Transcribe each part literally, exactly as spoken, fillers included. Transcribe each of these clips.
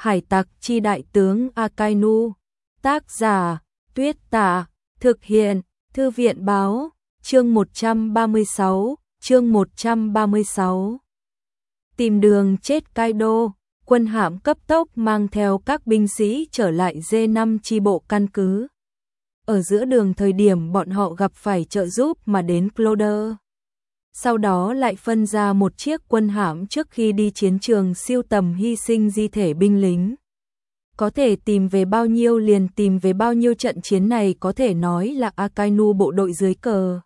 Hải tặc chi đại tướng Akainu. Tác giả, Tuyết Tả. Thực hiện, Thư viện báo. Chương một trăm ba mươi sáu, chương một trăm ba mươi sáu. Tìm đường chết Kaido, quân hạm cấp tốc mang theo các binh sĩ trở lại D năm chi bộ căn cứ. Ở giữa đường thời điểm bọn họ gặp phải trợ giúp mà đến Clover. Sau đó lại phân ra một chiếc quân hạm trước khi đi chiến trường siêu tầm hy sinh di thể binh lính. Có thể tìm về bao nhiêu liền tìm về bao nhiêu, trận chiến này có thể nói là Akainu bộ đội dưới cờ.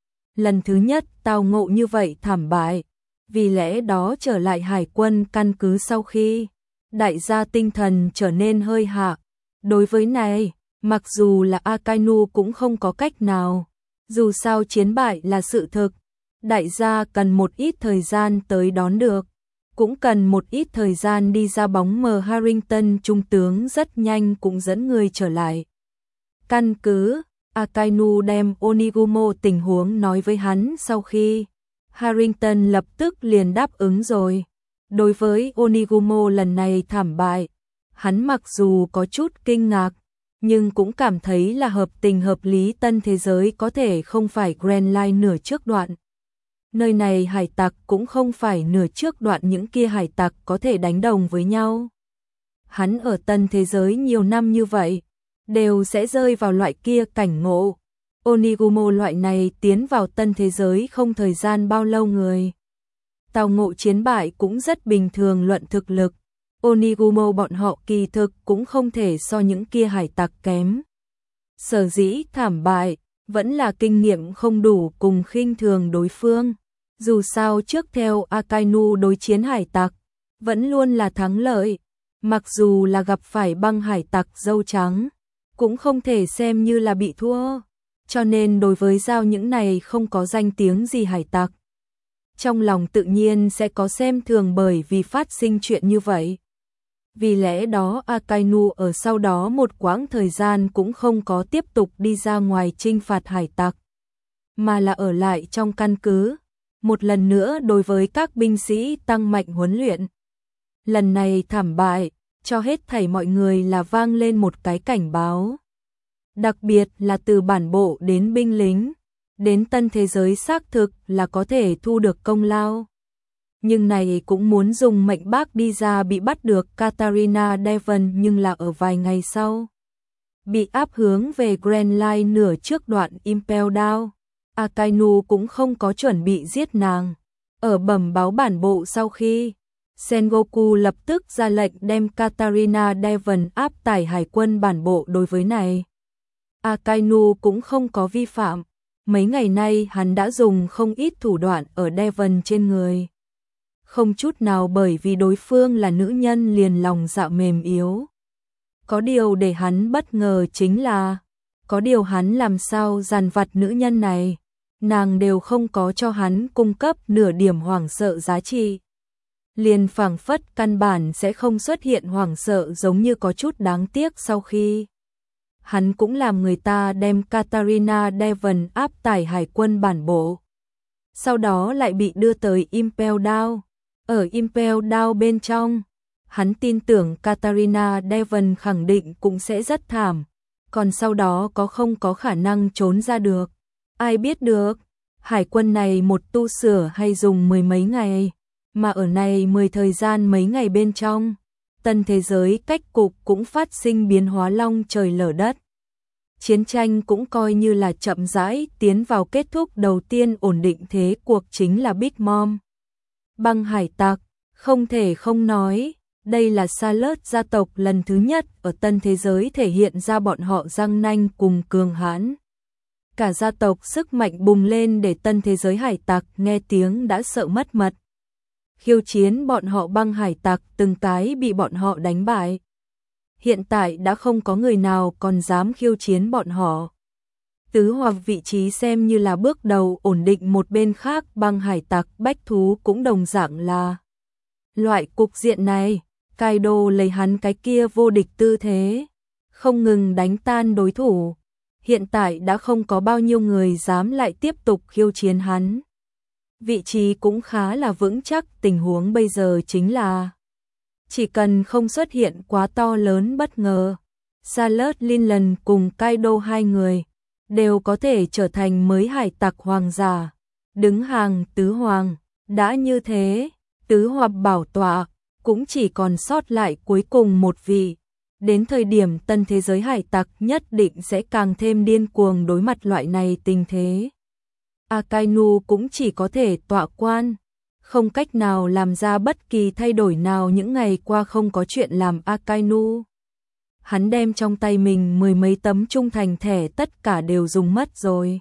Lần thứ nhất tao ngộ như vậy thảm bại, vì lẽ đó trở lại hải quân căn cứ sau khi đại gia tinh thần trở nên hơi hạ. Đối với này, mặc dù là Akainu cũng không có cách nào, dù sao chiến bại là sự thực, đại gia cần một ít thời gian tới đón được, cũng cần một ít thời gian đi ra bóng mờ. Harrington trung tướng rất nhanh cũng dẫn người trở lại căn cứ. Akainu đem Onigumo tình huống nói với hắn sau khi Harrington lập tức liền đáp ứng rồi. Đối với Onigumo lần này thảm bại, hắn mặc dù có chút kinh ngạc, nhưng cũng cảm thấy là hợp tình hợp lý. Tân thế giới có thể không phải Grand Line nửa trước đoạn. Nơi này hải tặc cũng không phải nửa trước đoạn những kia hải tặc có thể đánh đồng với nhau. Hắn ở tân thế giới nhiều năm như vậy, đều sẽ rơi vào loại kia cảnh ngộ. Onigumo loại này tiến vào tân thế giới không thời gian bao lâu người. Tao ngộ chiến bại cũng rất bình thường. Luận thực lực, Onigumo bọn họ kỳ thực cũng không thể so những kia hải tặc kém. Sở dĩ thảm bại, vẫn là kinh nghiệm không đủ cùng khinh thường đối phương. Dù sao trước theo Akainu đối chiến hải tặc, vẫn luôn là thắng lợi. Mặc dù là gặp phải băng hải tặc dâu trắng, cũng không thể xem như là bị thua. Cho nên đối với giao những này không có danh tiếng gì hải tặc, trong lòng tự nhiên sẽ có xem thường bởi vì phát sinh chuyện như vậy. Vì lẽ đó Akainu ở sau đó một quãng thời gian cũng không có tiếp tục đi ra ngoài chinh phạt hải tặc, mà là ở lại trong căn cứ, một lần nữa đối với các binh sĩ tăng mạnh huấn luyện. Lần này thảm bại, cho hết thảy mọi người là vang lên một cái cảnh báo. Đặc biệt là từ bản bộ đến binh lính, đến tân thế giới xác thực là có thể thu được công lao. Nhưng này cũng muốn dùng mệnh bác đi ra bị bắt được Katarina Devon, nhưng là ở vài ngày sau bị áp hướng về Grand Line nửa trước đoạn Impel Down. Akainu cũng không có chuẩn bị giết nàng. Ở bẩm báo bản bộ sau khi Sengoku lập tức ra lệnh đem Katarina Devon áp tải hải quân bản bộ. Đối với này, Akainu cũng không có vi phạm. Mấy ngày nay hắn đã dùng không ít thủ đoạn ở Devon trên người. Không chút nào bởi vì đối phương là nữ nhân liền lòng dạ mềm yếu. Có điều để hắn bất ngờ chính là, có điều hắn làm sao dằn vặt nữ nhân này, nàng đều không có cho hắn cung cấp nửa điểm hoảng sợ giá trị. Liền phảng phất căn bản sẽ không xuất hiện hoảng sợ, giống như có chút đáng tiếc. Sau khi hắn cũng làm người ta đem Katarina Devon áp tải hải quân bản bộ, sau đó lại bị đưa tới Impel Down. Ở Impel Down bên trong, hắn tin tưởng Katarina Devon khẳng định cũng sẽ rất thảm, còn sau đó có không có khả năng trốn ra được. Ai biết được, hải quân này một tu sửa hay dùng mười mấy ngày, mà ở này mười thời gian mấy ngày bên trong, tân thế giới cách cục cũng phát sinh biến hóa long trời lở đất. Chiến tranh cũng coi như là chậm rãi tiến vào kết thúc. Đầu tiên ổn định thế cuộc chính là Big Mom. Băng hải tặc, không thể không nói, đây là Charlotte gia tộc lần thứ nhất ở tân thế giới thể hiện ra bọn họ răng nanh cùng cường hãn. Cả gia tộc sức mạnh bùng lên để tân thế giới hải tặc nghe tiếng đã sợ mất mật. Khiêu chiến bọn họ băng hải tặc từng cái bị bọn họ đánh bại. Hiện tại đã không có người nào còn dám khiêu chiến bọn họ. Tứ hoặc vị trí xem như là bước đầu ổn định. Một bên khác băng hải tặc bách thú cũng đồng dạng là loại cục diện này. Kaido lấy hắn cái kia vô địch tư thế, không ngừng đánh tan đối thủ. Hiện tại đã không có bao nhiêu người dám lại tiếp tục khiêu chiến hắn. Vị trí cũng khá là vững chắc. Tình huống bây giờ chính là Chỉ cần không xuất hiện quá to lớn bất ngờ, Charlotte Linland cùng Kaido hai người đều có thể trở thành mới hải tặc hoàng giả, đứng hàng tứ hoàng. Đã như thế, tứ hoặc bảo tọa cũng chỉ còn sót lại cuối cùng một vị. Đến thời điểm tân thế giới hải tặc nhất định sẽ càng thêm điên cuồng đối mặt loại này tình thế. Akainu cũng chỉ có thể tọa quan, không cách nào làm ra bất kỳ thay đổi nào. Những ngày qua không có chuyện làm Akainu. Hắn đem trong tay mình mười mấy tấm trung thành thẻ tất cả đều dùng mất rồi.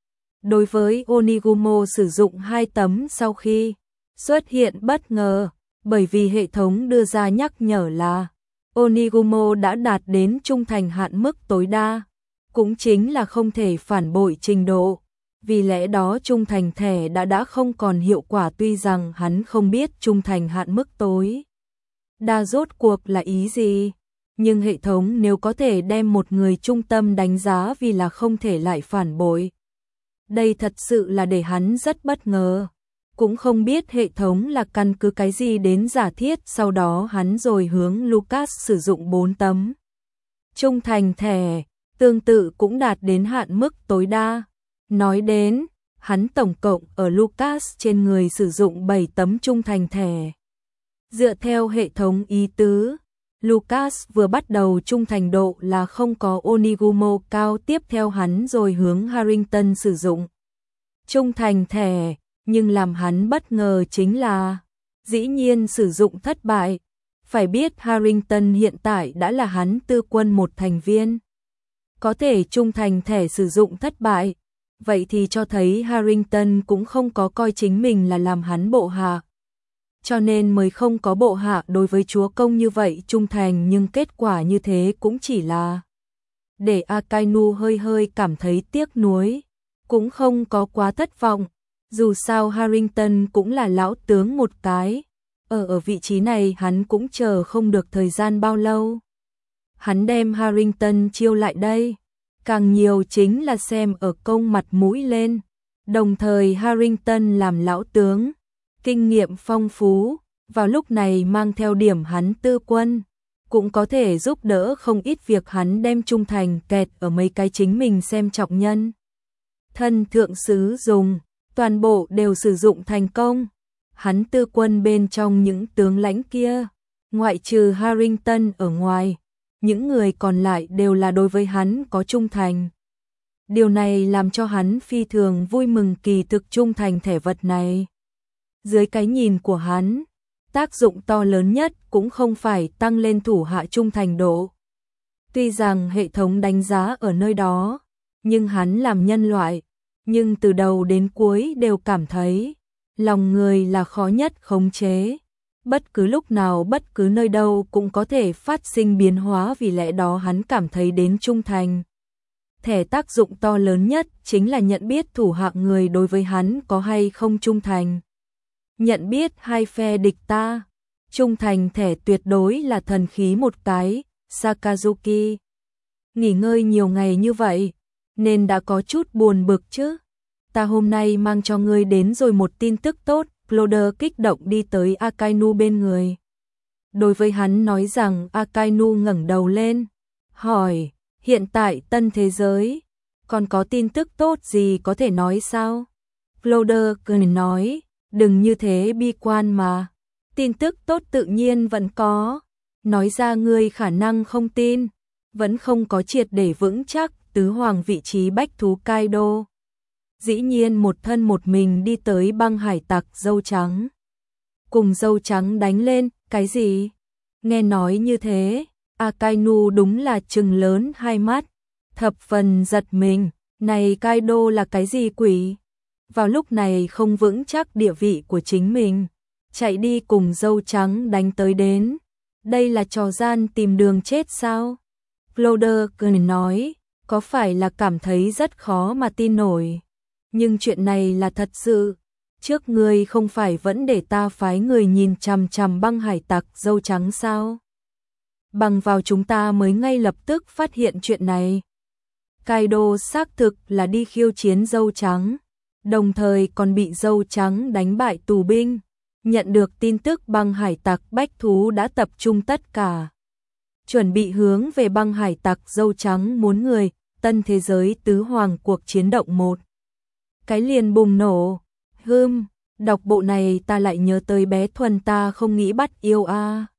Đối với Onigumo sử dụng hai tấm sau khi xuất hiện bất ngờ, bởi vì hệ thống đưa ra nhắc nhở là Onigumo đã đạt đến trung thành hạn mức tối đa, cũng chính là không thể phản bội trình độ. Vì lẽ đó trung thành thẻ đã đã không còn hiệu quả, tuy rằng hắn không biết trung thành hạn mức tối đa rốt cuộc là ý gì. Nhưng hệ thống nếu có thể đem một người trung tâm đánh giá vì là không thể lại phản bội, đây thật sự là để hắn rất bất ngờ. Cũng không biết hệ thống là căn cứ cái gì đến giả thiết. Sau đó hắn rồi hướng Lucas sử dụng bốn tấm trung thành thẻ, tương tự cũng đạt đến hạn mức tối đa. Nói đến, hắn tổng cộng ở Lucas trên người sử dụng bảy tấm trung thành thẻ. Dựa theo hệ thống ý tứ, Lucas vừa bắt đầu trung thành độ là không có Onigumo cao, tiếp theo hắn rồi hướng Harrington sử dụng trung thành thẻ, nhưng làm hắn bất ngờ chính là dĩ nhiên sử dụng thất bại. Phải biết Harrington hiện tại đã là hắn tư quân một thành viên, có thể trung thành thẻ sử dụng thất bại, vậy thì cho thấy Harrington cũng không có coi chính mình là làm hắn bộ hạ, cho nên mới không có bộ hạ đối với chúa công như vậy trung thành. Nhưng kết quả như thế cũng chỉ là để Akainu hơi hơi cảm thấy tiếc nuối, cũng không có quá thất vọng. Dù sao Harrington cũng là lão tướng một cái, ở ở vị trí này hắn cũng chờ không được thời gian bao lâu. Hắn đem Harrington chiêu lại đây, càng nhiều chính là xem ở công mặt mũi lên. Đồng thời Harrington làm lão tướng, kinh nghiệm phong phú, vào lúc này mang theo điểm hắn tư quân, cũng có thể giúp đỡ không ít việc. Hắn đem trung thành kẹt ở mấy cái chính mình xem trọng nhân. Thân thượng sứ dùng, toàn bộ đều sử dụng thành công. Hắn tư quân bên trong những tướng lãnh kia, ngoại trừ Harrington ở ngoài, những người còn lại đều là đối với hắn có trung thành. Điều này làm cho hắn phi thường vui mừng. Kỳ thực trung thành thẻ vật này, dưới cái nhìn của hắn, tác dụng to lớn nhất cũng không phải tăng lên thủ hạ trung thành độ. Tuy rằng hệ thống đánh giá ở nơi đó, nhưng hắn làm nhân loại, nhưng từ đầu đến cuối đều cảm thấy lòng người là khó nhất khống chế. Bất cứ lúc nào, bất cứ nơi đâu cũng có thể phát sinh biến hóa, vì lẽ đó hắn cảm thấy đến trung thành thẻ tác dụng to lớn nhất chính là nhận biết thủ hạ người đối với hắn có hay không trung thành. Nhận biết hai phe địch ta, trung thành thẻ tuyệt đối là thần khí một cái. Sakazuki nghỉ ngơi nhiều ngày như vậy nên đã có chút buồn bực chứ. Ta hôm nay mang cho ngươi đến rồi một tin tức tốt. Cloder kích động đi tới Akainu bên người, đối với hắn nói rằng. Akainu ngẩng đầu lên, hỏi, hiện tại tân thế giới còn có tin tức tốt gì có thể nói sao? Cloder cười nói, đừng như thế bi quan mà, tin tức tốt tự nhiên vẫn có, nói ra ngươi khả năng không tin, vẫn không có triệt để vững chắc. Tứ hoàng vị trí bách thú Kaido dĩ nhiên một thân một mình đi tới băng hải tặc dâu trắng, cùng dâu trắng đánh lên. Cái gì? Nghe nói như thế, Akainu đúng là trừng lớn hai mắt, thập phần giật mình. Này Kaido là cái gì quỷ? Vào lúc này không vững chắc địa vị của chính mình, chạy đi cùng dâu trắng đánh tới đến. Đây là trò gian tìm đường chết sao? Cloder cười nói, có phải là cảm thấy rất khó mà tin nổi, nhưng chuyện này là thật sự. Trước ngươi không phải vẫn để ta phái người nhìn chằm chằm băng hải tặc dâu trắng sao? Bằng vào chúng ta mới ngay lập tức phát hiện chuyện này. Kaido xác thực là đi khiêu chiến dâu trắng, đồng thời còn bị dâu trắng đánh bại tù binh, Nhận được tin tức băng hải tặc bách thú đã tập trung tất cả. Chuẩn bị hướng về băng hải tặc dâu trắng muốn người, tân thế giới tứ hoàng cuộc chiến động một. Cái liền bùng nổ. Hưm, đọc bộ này ta lại nhớ tới bé Thuần ta không nghĩ bắt yêu a.